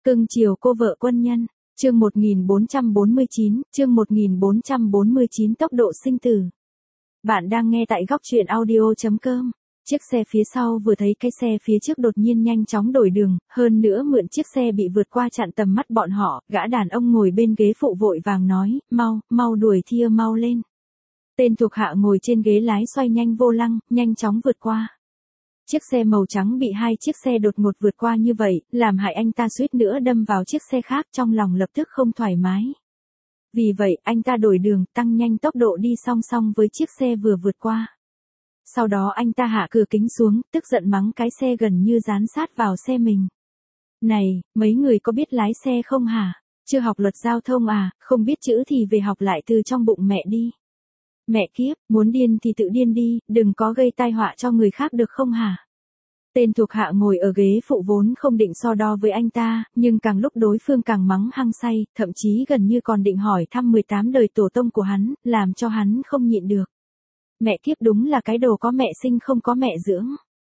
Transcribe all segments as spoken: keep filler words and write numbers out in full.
Cưng chiều cô vợ quân nhân, chương một nghìn bốn trăm bốn mươi chín, chương một nghìn bốn trăm bốn mươi chín tốc độ sinh tử. Bạn đang nghe tại góc truyện audio chấm com. Chiếc xe phía sau vừa thấy cái xe phía trước đột nhiên nhanh chóng đổi đường, hơn nữa mượn chiếc xe bị vượt qua chặn tầm mắt bọn họ, gã đàn ông ngồi bên ghế phụ vội vàng nói, mau, mau đuổi thia mau lên. Tên thuộc hạ ngồi trên ghế lái xoay nhanh vô lăng, nhanh chóng vượt qua. Chiếc xe màu trắng bị hai chiếc xe đột ngột vượt qua như vậy, làm hại anh ta suýt nữa đâm vào chiếc xe khác, trong lòng lập tức không thoải mái. Vì vậy, anh ta đổi đường, tăng nhanh tốc độ đi song song với chiếc xe vừa vượt qua. Sau đó anh ta hạ cửa kính xuống, tức giận mắng cái xe gần như dán sát vào xe mình. Này, mấy người có biết lái xe không hả? Chưa học luật giao thông à, không biết chữ thì về học lại từ trong bụng mẹ đi. Mẹ kiếp, muốn điên thì tự điên đi, đừng có gây tai họa cho người khác được không hả? Tên thuộc hạ ngồi ở ghế phụ vốn không định so đo với anh ta, nhưng càng lúc đối phương càng mắng hăng say, thậm chí gần như còn định hỏi thăm mười tám đời tổ tông của hắn, làm cho hắn không nhịn được. Mẹ kiếp đúng là cái đồ có mẹ sinh không có mẹ dưỡng.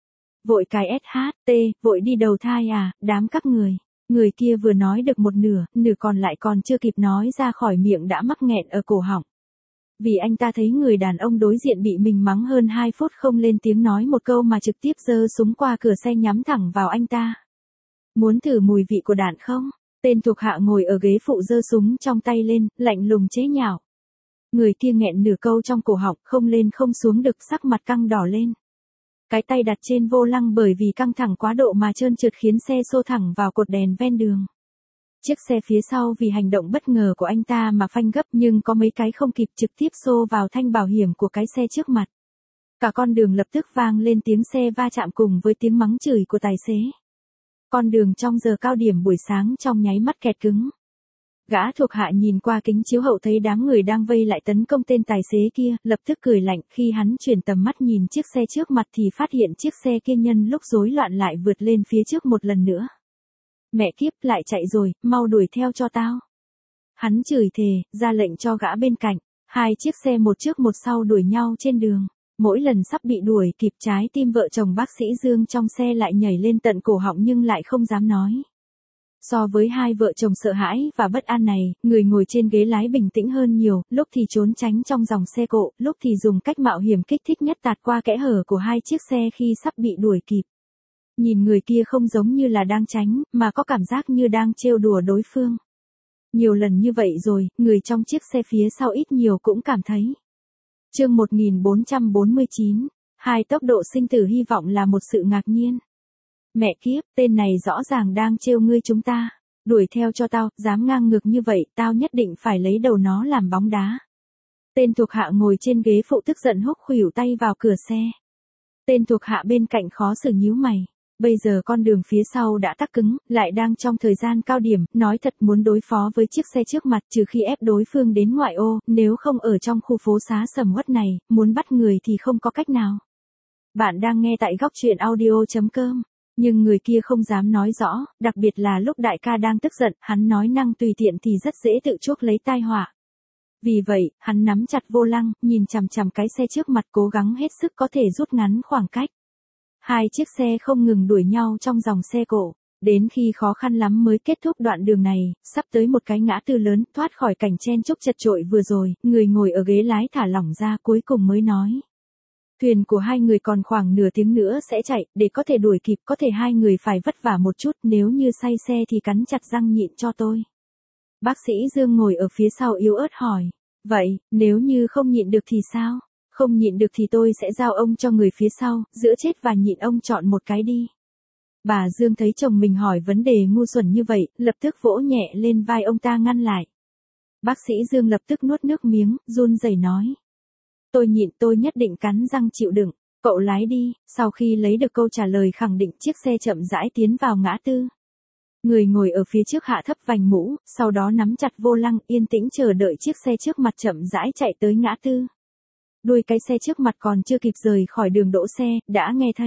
Vội cái ét hát tê, vội đi đầu thai à, đám các người. Người kia vừa nói được một nửa, nửa còn lại còn chưa kịp nói ra khỏi miệng đã mắc nghẹn ở cổ họng. Vì anh ta thấy người đàn ông đối diện bị mình mắng hơn hai phút không lên tiếng nói một câu mà trực tiếp giơ súng qua cửa xe nhắm thẳng vào anh ta. Muốn thử mùi vị của đạn không? Tên thuộc hạ ngồi ở ghế phụ giơ súng trong tay lên, lạnh lùng chế nhạo. Người kia nghẹn nửa câu trong cổ họng, không lên không xuống được, sắc mặt căng đỏ lên. Cái tay đặt trên vô lăng bởi vì căng thẳng quá độ mà trơn trượt khiến xe xô thẳng vào cột đèn ven đường. Chiếc xe phía sau vì hành động bất ngờ của anh ta mà phanh gấp nhưng có mấy cái không kịp, trực tiếp xô vào thanh bảo hiểm của cái xe trước mặt. Cả con đường lập tức vang lên tiếng xe va chạm cùng với tiếng mắng chửi của tài xế. Con đường trong giờ cao điểm buổi sáng trong nháy mắt kẹt cứng. Gã thuộc hạ nhìn qua kính chiếu hậu thấy đám người đang vây lại tấn công tên tài xế kia, lập tức cười lạnh, khi hắn chuyển tầm mắt nhìn chiếc xe trước mặt thì phát hiện chiếc xe kia nhân lúc rối loạn lại vượt lên phía trước một lần nữa. Mẹ kiếp, lại chạy rồi, mau đuổi theo cho tao. Hắn chửi thề, ra lệnh cho gã bên cạnh, hai chiếc xe một trước một sau đuổi nhau trên đường. Mỗi lần sắp bị đuổi kịp, trái tim vợ chồng bác sĩ Dương trong xe lại nhảy lên tận cổ họng nhưng lại không dám nói. So với hai vợ chồng sợ hãi và bất an này, người ngồi trên ghế lái bình tĩnh hơn nhiều, lúc thì trốn tránh trong dòng xe cộ, lúc thì dùng cách mạo hiểm kích thích nhất tạt qua kẽ hở của hai chiếc xe khi sắp bị đuổi kịp. Nhìn người kia không giống như là đang tránh, mà có cảm giác như đang trêu đùa đối phương. Nhiều lần như vậy rồi, người trong chiếc xe phía sau ít nhiều cũng cảm thấy. Chương một nghìn bốn trăm bốn mươi chín, hai tốc độ sinh tử hy vọng là một sự ngạc nhiên. Mẹ kiếp, tên này rõ ràng đang trêu ngươi chúng ta. Đuổi theo cho tao, dám ngang ngược như vậy, tao nhất định phải lấy đầu nó làm bóng đá. Tên thuộc hạ ngồi trên ghế phụ tức giận húc khuỷu tay vào cửa xe. Tên thuộc hạ bên cạnh khó xử nhíu mày. Bây giờ con đường phía sau đã tắc cứng, lại đang trong thời gian cao điểm, nói thật muốn đối phó với chiếc xe trước mặt trừ khi ép đối phương đến ngoại ô, nếu không ở trong khu phố xá sầm uất này, muốn bắt người thì không có cách nào. Bạn đang nghe tại góc truyện audio chấm com. Nhưng người kia không dám nói rõ, đặc biệt là lúc đại ca đang tức giận, hắn nói năng tùy tiện thì rất dễ tự chuốc lấy tai họa. Vì vậy, hắn nắm chặt vô lăng, nhìn chằm chằm cái xe trước mặt cố gắng hết sức có thể rút ngắn khoảng cách. Hai chiếc xe không ngừng đuổi nhau trong dòng xe cộ, đến khi khó khăn lắm mới kết thúc đoạn đường này, sắp tới một cái ngã tư lớn, thoát khỏi cảnh chen chúc chật chội vừa rồi, người ngồi ở ghế lái thả lỏng ra cuối cùng mới nói. Thuyền của hai người còn khoảng nửa tiếng nữa sẽ chạy, để có thể đuổi kịp, có thể hai người phải vất vả một chút, nếu như say xe thì cắn chặt răng nhịn cho tôi. Bác sĩ Dương ngồi ở phía sau yếu ớt hỏi, vậy, nếu như không nhịn được thì sao? Không nhịn được thì tôi sẽ giao ông cho người phía sau, giữa chết và nhịn ông chọn một cái đi. Bà Dương thấy chồng mình hỏi vấn đề ngu xuẩn như vậy, lập tức vỗ nhẹ lên vai ông ta ngăn lại. Bác sĩ Dương lập tức nuốt nước miếng, run rẩy nói. Tôi nhịn, tôi nhất định cắn răng chịu đựng, cậu lái đi. Sau khi lấy được câu trả lời khẳng định, chiếc xe chậm rãi tiến vào ngã tư. Người ngồi ở phía trước hạ thấp vành mũ, sau đó nắm chặt vô lăng yên tĩnh chờ đợi chiếc xe trước mặt chậm rãi chạy tới ngã tư. Đuôi cái xe trước mặt còn chưa kịp rời khỏi đường đỗ xe, đã nghe thấy.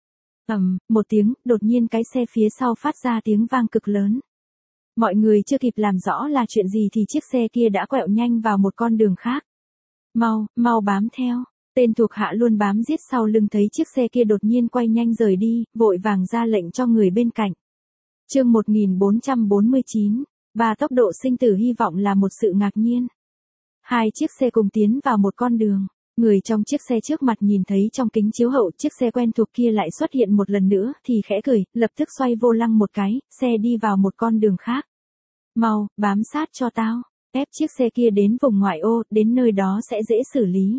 Ầm, một tiếng, đột nhiên cái xe phía sau phát ra tiếng vang cực lớn. Mọi người chưa kịp làm rõ là chuyện gì thì chiếc xe kia đã quẹo nhanh vào một con đường khác. Mau, mau bám theo. Tên thuộc hạ luôn bám giết sau lưng thấy chiếc xe kia đột nhiên quay nhanh rời đi, vội vàng ra lệnh cho người bên cạnh. Chương một nghìn bốn trăm bốn mươi chín. Ba tốc độ sinh tử hy vọng là một sự ngạc nhiên. Hai chiếc xe cùng tiến vào một con đường. Người trong chiếc xe trước mặt nhìn thấy trong kính chiếu hậu chiếc xe quen thuộc kia lại xuất hiện một lần nữa thì khẽ cười, lập tức xoay vô lăng một cái, xe đi vào một con đường khác. Mau, bám sát cho tao, ép chiếc xe kia đến vùng ngoại ô, đến nơi đó sẽ dễ xử lý.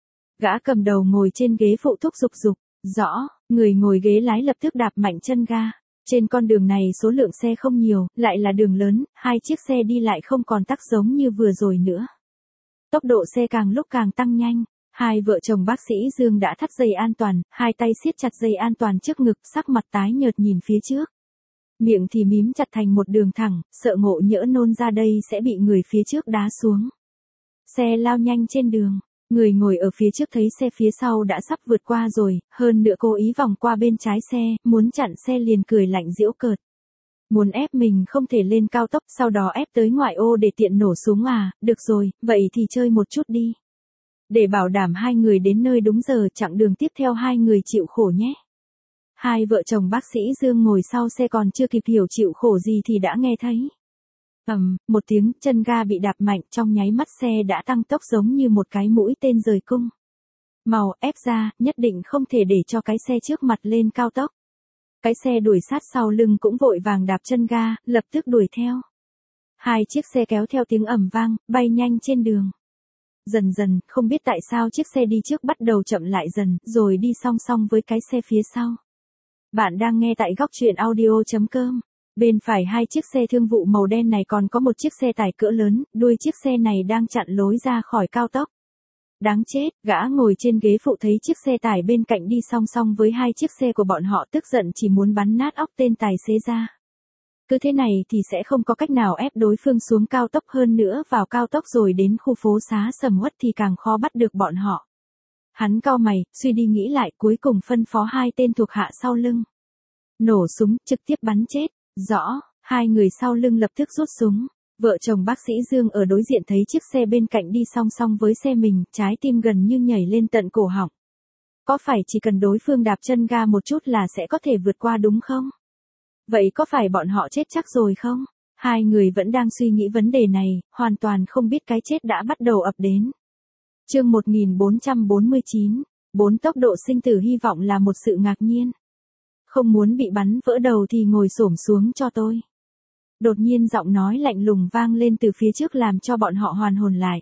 Gã cầm đầu ngồi trên ghế phụ thúc giục giục, rõ, người ngồi ghế lái lập tức đạp mạnh chân ga. Trên con đường này số lượng xe không nhiều, lại là đường lớn, hai chiếc xe đi lại không còn tắc giống như vừa rồi nữa. Tốc độ xe càng lúc càng tăng nhanh. Hai vợ chồng bác sĩ Dương đã thắt dây an toàn, hai tay siết chặt dây an toàn trước ngực, sắc mặt tái nhợt nhìn phía trước. Miệng thì mím chặt thành một đường thẳng, sợ ngộ nhỡ nôn ra đây sẽ bị người phía trước đá xuống. Xe lao nhanh trên đường, người ngồi ở phía trước thấy xe phía sau đã sắp vượt qua rồi, hơn nữa cố ý vòng qua bên trái xe, muốn chặn xe liền cười lạnh giễu cợt. Muốn ép mình không thể lên cao tốc, sau đó ép tới ngoại ô để tiện nổ súng à, được rồi, vậy thì chơi một chút đi. Để bảo đảm hai người đến nơi đúng giờ, chặng đường tiếp theo hai người chịu khổ nhé. Hai vợ chồng bác sĩ Dương ngồi sau xe còn chưa kịp hiểu chịu khổ gì thì đã nghe thấy. ầm, um, một tiếng, chân ga bị đạp mạnh, trong nháy mắt xe đã tăng tốc giống như một cái mũi tên rời cung. Màu, ép ra, nhất định không thể để cho cái xe trước mặt lên cao tốc. Cái xe đuổi sát sau lưng cũng vội vàng đạp chân ga, lập tức đuổi theo. Hai chiếc xe kéo theo tiếng ầm vang, bay nhanh trên đường. Dần dần, không biết tại sao chiếc xe đi trước bắt đầu chậm lại dần, rồi đi song song với cái xe phía sau. Bạn đang nghe tại góc truyện audio chấm com. Bên phải hai chiếc xe thương vụ màu đen này còn có một chiếc xe tải cỡ lớn, đuôi chiếc xe này đang chặn lối ra khỏi cao tốc. Đáng chết, gã ngồi trên ghế phụ thấy chiếc xe tải bên cạnh đi song song với hai chiếc xe của bọn họ, tức giận chỉ muốn bắn nát óc tên tài xế ra. Cứ thế này thì sẽ không có cách nào ép đối phương xuống cao tốc, hơn nữa vào cao tốc rồi đến khu phố xá sầm uất thì càng khó bắt được bọn họ. Hắn cau mày, suy đi nghĩ lại, cuối cùng phân phó hai tên thuộc hạ sau lưng. Nổ súng, trực tiếp bắn chết. Rõ, hai người sau lưng lập tức rút súng. Vợ chồng bác sĩ Dương ở đối diện thấy chiếc xe bên cạnh đi song song với xe mình, trái tim gần như nhảy lên tận cổ họng. Có phải chỉ cần đối phương đạp chân ga một chút là sẽ có thể vượt qua đúng không? Vậy có phải bọn họ chết chắc rồi không? Hai người vẫn đang suy nghĩ vấn đề này, hoàn toàn không biết cái chết đã bắt đầu ập đến. Chương một nghìn bốn trăm bốn mươi chín. Bốn tốc độ sinh tử hy vọng là một sự ngạc nhiên. Không muốn bị bắn vỡ đầu thì ngồi xổm xuống cho tôi. Đột nhiên giọng nói lạnh lùng vang lên từ phía trước làm cho bọn họ hoàn hồn lại.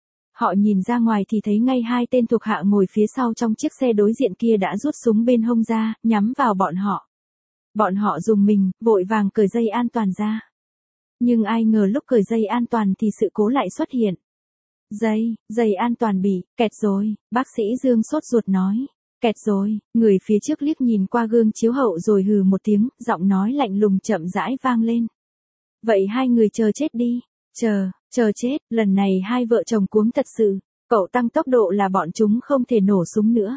Họ nhìn ra ngoài thì thấy ngay hai tên thuộc hạ ngồi phía sau trong chiếc xe đối diện kia đã rút súng bên hông ra, nhắm vào bọn họ. Bọn họ dùng mình, vội vàng cởi dây an toàn ra. Nhưng ai ngờ lúc cởi dây an toàn thì sự cố lại xuất hiện. Dây, dây an toàn bị, kẹt rồi, bác sĩ Dương sốt ruột nói. Kẹt rồi, người phía trước liếc nhìn qua gương chiếu hậu rồi hừ một tiếng, giọng nói lạnh lùng chậm rãi vang lên. Vậy hai người chờ chết đi. Chờ, chờ chết, lần này hai vợ chồng cuống thật sự. Cậu tăng tốc độ là bọn chúng không thể nổ súng nữa.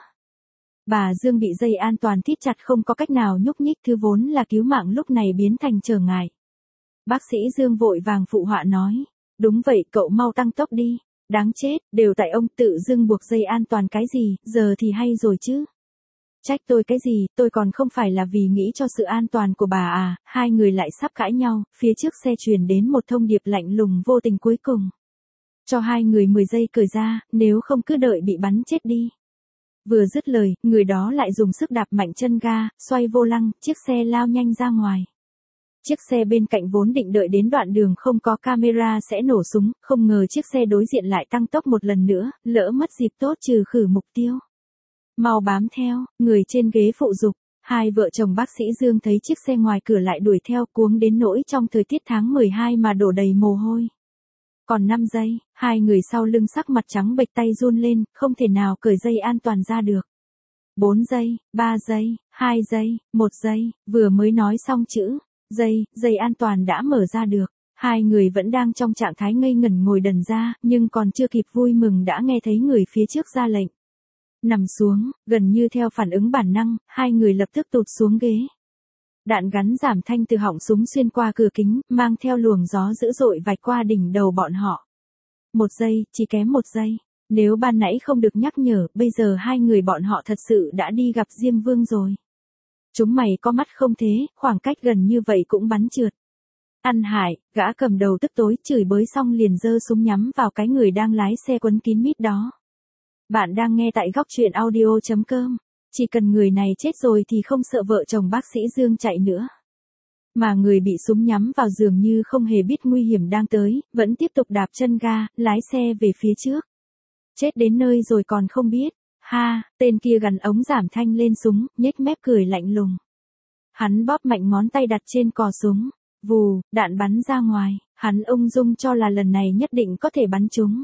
Bà Dương bị dây an toàn thít chặt không có cách nào nhúc nhích, thứ vốn là cứu mạng lúc này biến thành trở ngại. Bác sĩ Dương vội vàng phụ họa nói. Đúng vậy, cậu mau tăng tốc đi. Đáng chết, đều tại ông tự dưng buộc dây an toàn cái gì, giờ thì hay rồi chứ. Trách tôi cái gì, tôi còn không phải là vì nghĩ cho sự an toàn của bà à. Hai người lại sắp cãi nhau, phía trước xe truyền đến một thông điệp lạnh lùng vô tình cuối cùng. Cho hai người mười giây cởi ra, nếu không cứ đợi bị bắn chết đi. Vừa dứt lời, người đó lại dùng sức đạp mạnh chân ga, xoay vô lăng, chiếc xe lao nhanh ra ngoài. Chiếc xe bên cạnh vốn định đợi đến đoạn đường không có camera sẽ nổ súng, không ngờ chiếc xe đối diện lại tăng tốc một lần nữa, lỡ mất dịp tốt trừ khử mục tiêu. Mau bám theo, người trên ghế phụ dục, hai vợ chồng bác sĩ Dương thấy chiếc xe ngoài cửa lại đuổi theo, cuống đến nỗi trong thời tiết tháng mười hai mà đổ đầy mồ hôi. Còn năm giây, hai người sau lưng sắc mặt trắng bệch, tay run lên, không thể nào cởi dây an toàn ra được. bốn giây, ba giây, hai giây, một giây, vừa mới nói xong chữ dây, dây an toàn đã mở ra được. Hai người vẫn đang trong trạng thái ngây ngẩn ngồi đần ra, nhưng còn chưa kịp vui mừng đã nghe thấy người phía trước ra lệnh. Nằm xuống, gần như theo phản ứng bản năng, hai người lập tức tụt xuống ghế. Đạn gắn giảm thanh từ họng súng xuyên qua cửa kính, mang theo luồng gió dữ dội vạch qua đỉnh đầu bọn họ. Một giây, chỉ kém một giây. Nếu ban nãy không được nhắc nhở, bây giờ hai người bọn họ thật sự đã đi gặp Diêm Vương rồi. Chúng mày có mắt không thế, khoảng cách gần như vậy cũng bắn trượt. Ăn hại, gã cầm đầu tức tối chửi bới xong liền giơ súng nhắm vào cái người đang lái xe quấn kín mít đó. Bạn đang nghe tại góc truyện audio chấm com. Chỉ cần người này chết rồi thì không sợ vợ chồng bác sĩ Dương chạy nữa. Mà người bị súng nhắm vào dường như không hề biết nguy hiểm đang tới, vẫn tiếp tục đạp chân ga, lái xe về phía trước. Chết đến nơi rồi còn không biết. Ha, tên kia gắn ống giảm thanh lên súng, nhếch mép cười lạnh lùng. Hắn bóp mạnh ngón tay đặt trên cò súng. Vù, đạn bắn ra ngoài, hắn ung dung cho là lần này nhất định có thể bắn trúng.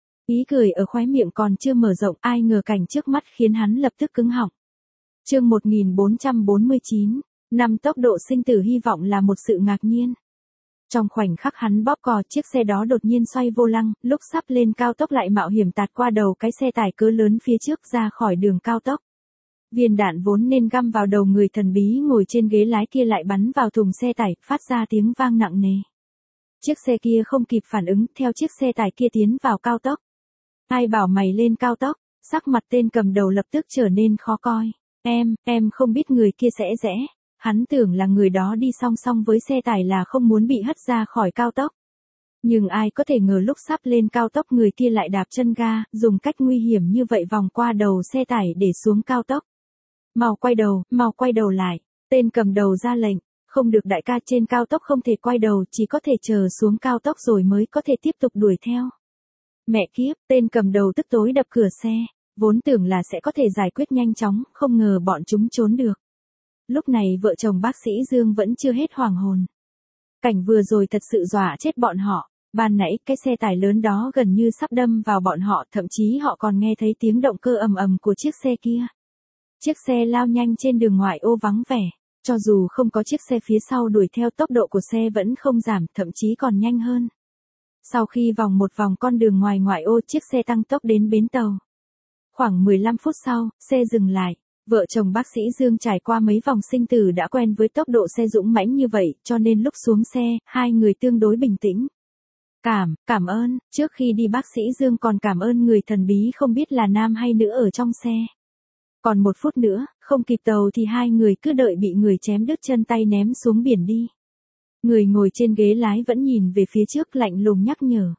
Ý cười ở khóe miệng còn chưa mở rộng, ai ngờ cảnh trước mắt khiến hắn lập tức cứng họng. Chương một nghìn bốn trăm bốn mươi chín, năm tốc độ sinh tử hy vọng là một sự ngạc nhiên. Trong khoảnh khắc hắn bóp cò, chiếc xe đó đột nhiên xoay vô lăng, lúc sắp lên cao tốc lại mạo hiểm tạt qua đầu cái xe tải cỡ lớn phía trước ra khỏi đường cao tốc. Viên đạn vốn nên găm vào đầu người thần bí ngồi trên ghế lái kia lại bắn vào thùng xe tải, phát ra tiếng vang nặng nề. Chiếc xe kia không kịp phản ứng, theo chiếc xe tải kia tiến vào cao tốc. Ai bảo mày lên cao tốc? Sắc mặt tên cầm đầu lập tức trở nên khó coi. Em, em không biết người kia sẽ rẽ. Hắn tưởng là người đó đi song song với xe tải là không muốn bị hất ra khỏi cao tốc. Nhưng ai có thể ngờ lúc sắp lên cao tốc người kia lại đạp chân ga, dùng cách nguy hiểm như vậy vòng qua đầu xe tải để xuống cao tốc. Mau quay đầu, mau quay đầu lại. Tên cầm đầu ra lệnh. Không được đại ca, trên cao tốc không thể quay đầu, chỉ có thể chờ xuống cao tốc rồi mới có thể tiếp tục đuổi theo. Mẹ kiếp, tên cầm đầu tức tối đập cửa xe. Vốn tưởng là sẽ có thể giải quyết nhanh chóng, không ngờ bọn chúng trốn được. Lúc này vợ chồng bác sĩ Dương vẫn chưa hết hoàng hồn. Cảnh vừa rồi thật sự dọa chết bọn họ. Ban nãy cái xe tải lớn đó gần như sắp đâm vào bọn họ, thậm chí họ còn nghe thấy tiếng động cơ ầm ầm của chiếc xe kia. Chiếc xe lao nhanh trên đường ngoại ô vắng vẻ. Cho dù không có chiếc xe phía sau đuổi theo, tốc độ của xe vẫn không giảm, thậm chí còn nhanh hơn. Sau khi vòng một vòng con đường ngoài ngoại ô, chiếc xe tăng tốc đến bến tàu. Khoảng mười lăm phút sau, xe dừng lại. Vợ chồng bác sĩ Dương trải qua mấy vòng sinh tử đã quen với tốc độ xe dũng mãnh như vậy, cho nên lúc xuống xe, hai người tương đối bình tĩnh. Cảm, cảm ơn, trước khi đi bác sĩ Dương còn cảm ơn người thần bí không biết là nam hay nữ ở trong xe. Còn một phút nữa, không kịp tàu thì hai người cứ đợi bị người chém đứt chân tay ném xuống biển đi. Người ngồi trên ghế lái vẫn nhìn về phía trước lạnh lùng nhắc nhở.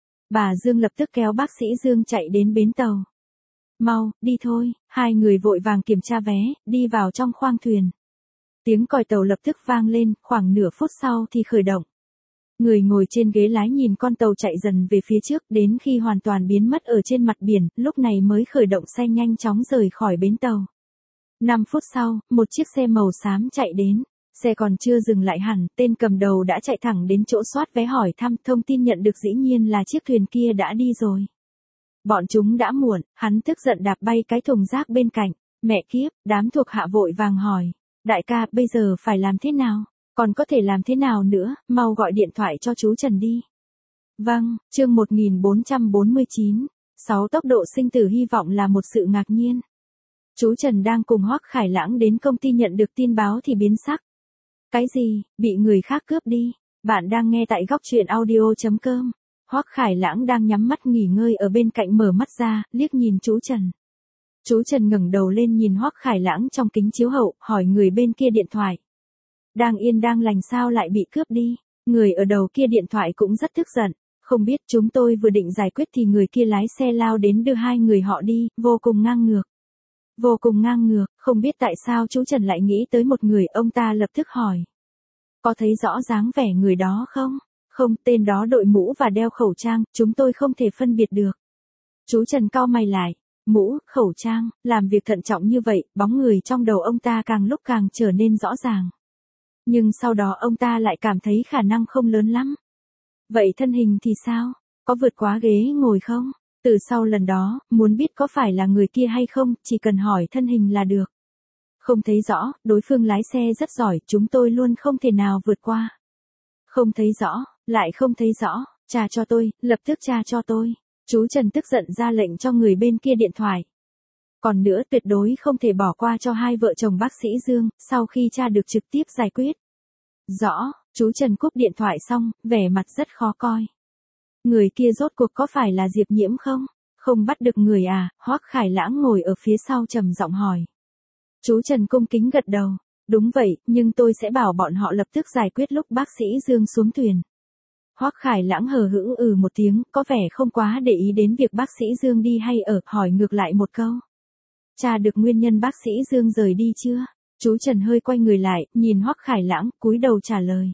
Bà Dương lập tức kéo bác sĩ Dương chạy đến bến tàu. Mau, đi thôi, hai người vội vàng kiểm tra vé, đi vào trong khoang thuyền. Tiếng còi tàu lập tức vang lên, khoảng nửa phút sau thì khởi động. Người ngồi trên ghế lái nhìn con tàu chạy dần về phía trước đến khi hoàn toàn biến mất ở trên mặt biển, lúc này mới khởi động xe nhanh chóng rời khỏi bến tàu. năm phút sau, một chiếc xe màu xám chạy đến. Xe còn chưa dừng lại hẳn, tên cầm đầu đã chạy thẳng đến chỗ soát vé hỏi thăm, thông tin nhận được dĩ nhiên là chiếc thuyền kia đã đi rồi. Bọn chúng đã muộn, hắn tức giận đạp bay cái thùng rác bên cạnh. Mẹ kiếp, đám thuộc hạ vội vàng hỏi. Đại ca, bây giờ phải làm thế nào? Còn có thể làm thế nào nữa, mau gọi điện thoại cho chú Trần đi. Vâng, chương một nghìn bốn trăm bốn mươi chín, sáu tốc độ sinh tử hy vọng là một sự ngạc nhiên. Chú Trần đang cùng Hoắc Khải Lãng đến công ty nhận được tin báo thì biến sắc. Cái gì, bị người khác cướp đi? Bạn đang nghe tại góc truyện audio chấm com. Hoắc Khải Lãng đang nhắm mắt nghỉ ngơi ở bên cạnh mở mắt ra, liếc nhìn chú Trần. Chú Trần ngẩng đầu lên nhìn Hoắc Khải Lãng trong kính chiếu hậu, hỏi người bên kia điện thoại. Đang yên đang lành sao lại bị cướp đi? Người ở đầu kia điện thoại cũng rất tức giận. Không biết, chúng tôi vừa định giải quyết thì người kia lái xe lao đến đưa hai người họ đi, vô cùng ngang ngược. Vô cùng ngang ngược, không biết tại sao chú Trần lại nghĩ tới một người, ông ta lập tức hỏi. Có thấy rõ dáng vẻ người đó không? Không, tên đó đội mũ và đeo khẩu trang, chúng tôi không thể phân biệt được. Chú Trần cau mày lại. Mũ, khẩu trang, làm việc thận trọng như vậy, bóng người trong đầu ông ta càng lúc càng trở nên rõ ràng. Nhưng sau đó ông ta lại cảm thấy khả năng không lớn lắm. Vậy thân hình thì sao? Có vượt quá ghế ngồi không? Từ sau lần đó, muốn biết có phải là người kia hay không, chỉ cần hỏi thân hình là được. Không thấy rõ, đối phương lái xe rất giỏi, chúng tôi luôn không thể nào vượt qua. Không thấy rõ, lại không thấy rõ, tra cho tôi, lập tức tra cho tôi. Chú Trần tức giận ra lệnh cho người bên kia điện thoại. Còn nữa, tuyệt đối không thể bỏ qua cho hai vợ chồng bác sĩ Dương, sau khi tra được trực tiếp giải quyết. Rõ, chú Trần cúp điện thoại xong, vẻ mặt rất khó coi. Người kia rốt cuộc có phải là Diệp Nhiễm không? Không bắt được người à? Hoắc Khải Lãng ngồi ở phía sau trầm giọng hỏi. Chú Trần cung kính gật đầu. Đúng vậy, nhưng tôi sẽ bảo bọn họ lập tức giải quyết lúc bác sĩ Dương xuống thuyền. Hoắc Khải Lãng hờ hững ừ một tiếng, có vẻ không quá để ý đến việc bác sĩ Dương đi hay ở, hỏi ngược lại một câu. Tra được nguyên nhân bác sĩ Dương rời đi chưa? Chú Trần hơi quay người lại, nhìn Hoắc Khải Lãng, cúi đầu trả lời.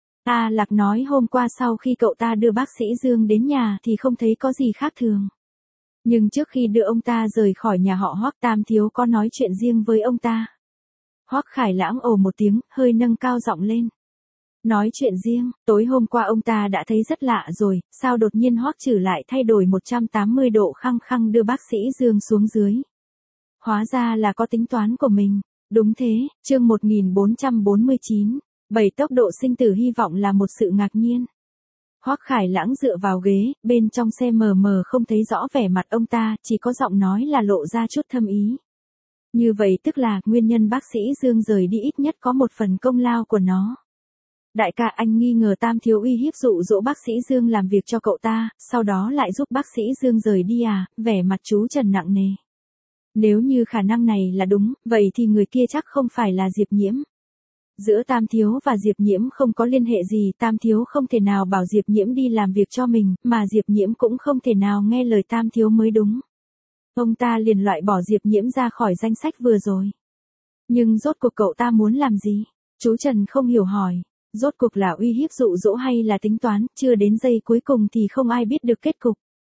A Lạc nói hôm qua sau khi cậu ta đưa bác sĩ Dương đến nhà thì không thấy có gì khác thường. Nhưng trước khi đưa ông ta rời khỏi nhà họ Hoắc, Tam thiếu có nói chuyện riêng với ông ta. Hoắc Khải Lãng ồ một tiếng, hơi nâng cao giọng lên. Nói chuyện riêng, tối hôm qua ông ta đã thấy rất lạ rồi, sao đột nhiên Hoắc Trử lại thay đổi một trăm tám mươi độ khăng khăng đưa bác sĩ Dương xuống dưới. Hóa ra là có tính toán của mình. Đúng thế, chương một nghìn bốn trăm bốn mươi chín, bảy tốc độ sinh tử hy vọng là một sự ngạc nhiên. Hoắc Khải Lãng dựa vào ghế, bên trong xe mờ mờ không thấy rõ vẻ mặt ông ta, chỉ có giọng nói là lộ ra chút thâm ý. Như vậy tức là, nguyên nhân bác sĩ Dương rời đi ít nhất có một phần công lao của nó. Đại ca, anh nghi ngờ Tam thiếu uy hiếp dụ dỗ bác sĩ Dương làm việc cho cậu ta, sau đó lại giúp bác sĩ Dương rời đi à? Vẻ mặt chú Trần nặng nề. Nếu như khả năng này là đúng, vậy thì người kia chắc không phải là Diệp Nhiễm. Giữa Tam thiếu và Diệp Nhiễm không có liên hệ gì, Tam thiếu không thể nào bảo Diệp Nhiễm đi làm việc cho mình, mà Diệp Nhiễm cũng không thể nào nghe lời Tam thiếu mới đúng. Ông ta liền loại bỏ Diệp Nhiễm ra khỏi danh sách vừa rồi. Nhưng rốt cuộc cậu ta muốn làm gì? Chú Trần không hiểu hỏi. Rốt cuộc là uy hiếp dụ dỗ hay là tính toán, chưa đến giây cuối cùng thì không ai biết được kết cục.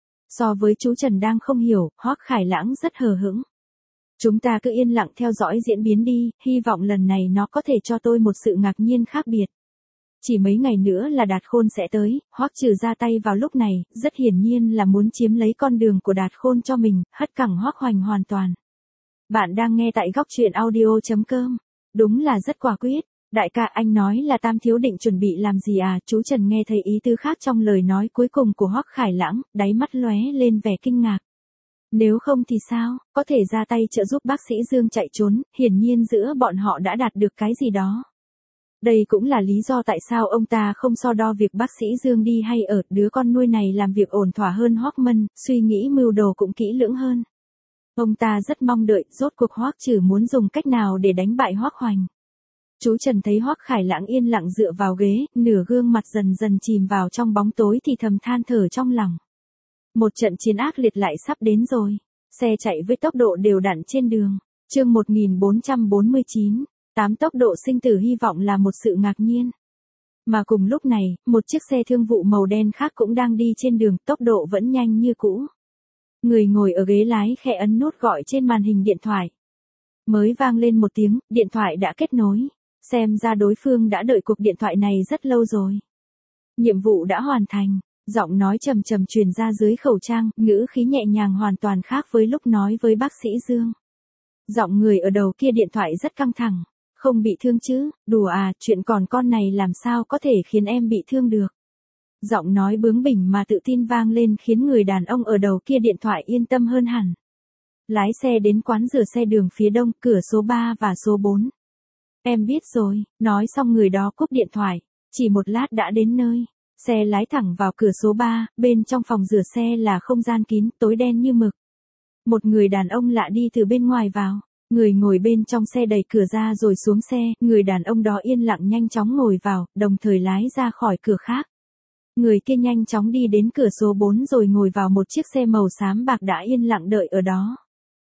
So với chú Trần đang không hiểu, Hoắc Khải Lãng rất hờ hững. Chúng ta cứ yên lặng theo dõi diễn biến đi, hy vọng lần này nó có thể cho tôi một sự ngạc nhiên khác biệt. Chỉ mấy ngày nữa là Đạt Khôn sẽ tới, Hoắc Trử ra tay vào lúc này, rất hiển nhiên là muốn chiếm lấy con đường của Đạt Khôn cho mình, hất cẳng Hoắc Hoành hoàn toàn. Bạn đang nghe tại góc truyện audio chấm com. Đúng là rất quả quyết. Đại ca, anh nói là Tam thiếu định chuẩn bị làm gì à? Chú Trần nghe thấy ý tứ khác trong lời nói cuối cùng của Hoắc Khải Lãng, đáy mắt lóe lên vẻ kinh ngạc. Nếu không thì sao, có thể ra tay trợ giúp bác sĩ Dương chạy trốn, hiển nhiên giữa bọn họ đã đạt được cái gì đó. Đây cũng là lý do tại sao ông ta không so đo việc bác sĩ Dương đi hay ở, đứa con nuôi này làm việc ổn thỏa hơn Hoắc Mân, suy nghĩ mưu đồ cũng kỹ lưỡng hơn. Ông ta rất mong đợi, rốt cuộc Hoắc Trử muốn dùng cách nào để đánh bại Hoắc Hoành. Chú Trần thấy Hoắc Khải Lãng yên lặng dựa vào ghế, nửa gương mặt dần dần chìm vào trong bóng tối thì thầm than thở trong lòng. Một trận chiến ác liệt lại sắp đến rồi. Xe chạy với tốc độ đều đặn trên đường. Chương một nghìn bốn trăm bốn mươi chín, tám tốc độ sinh tử hy vọng là một sự ngạc nhiên. Mà cùng lúc này, một chiếc xe thương vụ màu đen khác cũng đang đi trên đường, tốc độ vẫn nhanh như cũ. Người ngồi ở ghế lái khẽ ấn nút gọi trên màn hình điện thoại. Mới vang lên một tiếng, điện thoại đã kết nối. Xem ra đối phương đã đợi cuộc điện thoại này rất lâu rồi. Nhiệm vụ đã hoàn thành. Giọng nói trầm trầm truyền ra dưới khẩu trang, ngữ khí nhẹ nhàng hoàn toàn khác với lúc nói với bác sĩ Dương. Giọng người ở đầu kia điện thoại rất căng thẳng. Không bị thương chứ? Đùa à, chuyện còn con này làm sao có thể khiến em bị thương được? Giọng nói bướng bỉnh mà tự tin vang lên khiến người đàn ông ở đầu kia điện thoại yên tâm hơn hẳn. Lái xe đến quán rửa xe đường phía đông, cửa số ba và số bốn. Em biết rồi, nói xong người đó cúp điện thoại. Chỉ một lát đã đến nơi. Xe lái thẳng vào cửa số ba, bên trong phòng rửa xe là không gian kín, tối đen như mực. Một người đàn ông lạ đi từ bên ngoài vào. Người ngồi bên trong xe đẩy cửa ra rồi xuống xe, người đàn ông đó yên lặng nhanh chóng ngồi vào, đồng thời lái ra khỏi cửa khác. Người kia nhanh chóng đi đến cửa số bốn rồi ngồi vào một chiếc xe màu xám bạc đã yên lặng đợi ở đó.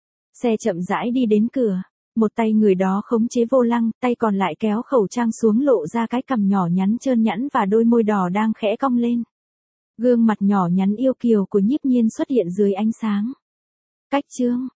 Xe chậm rãi đi đến cửa. Một tay người đó khống chế vô lăng, tay còn lại kéo khẩu trang xuống lộ ra cái cằm nhỏ nhắn trơn nhẵn và đôi môi đỏ đang khẽ cong lên. Gương mặt nhỏ nhắn yêu kiều của Nhiếp Nhiên xuất hiện dưới ánh sáng. Cách chương,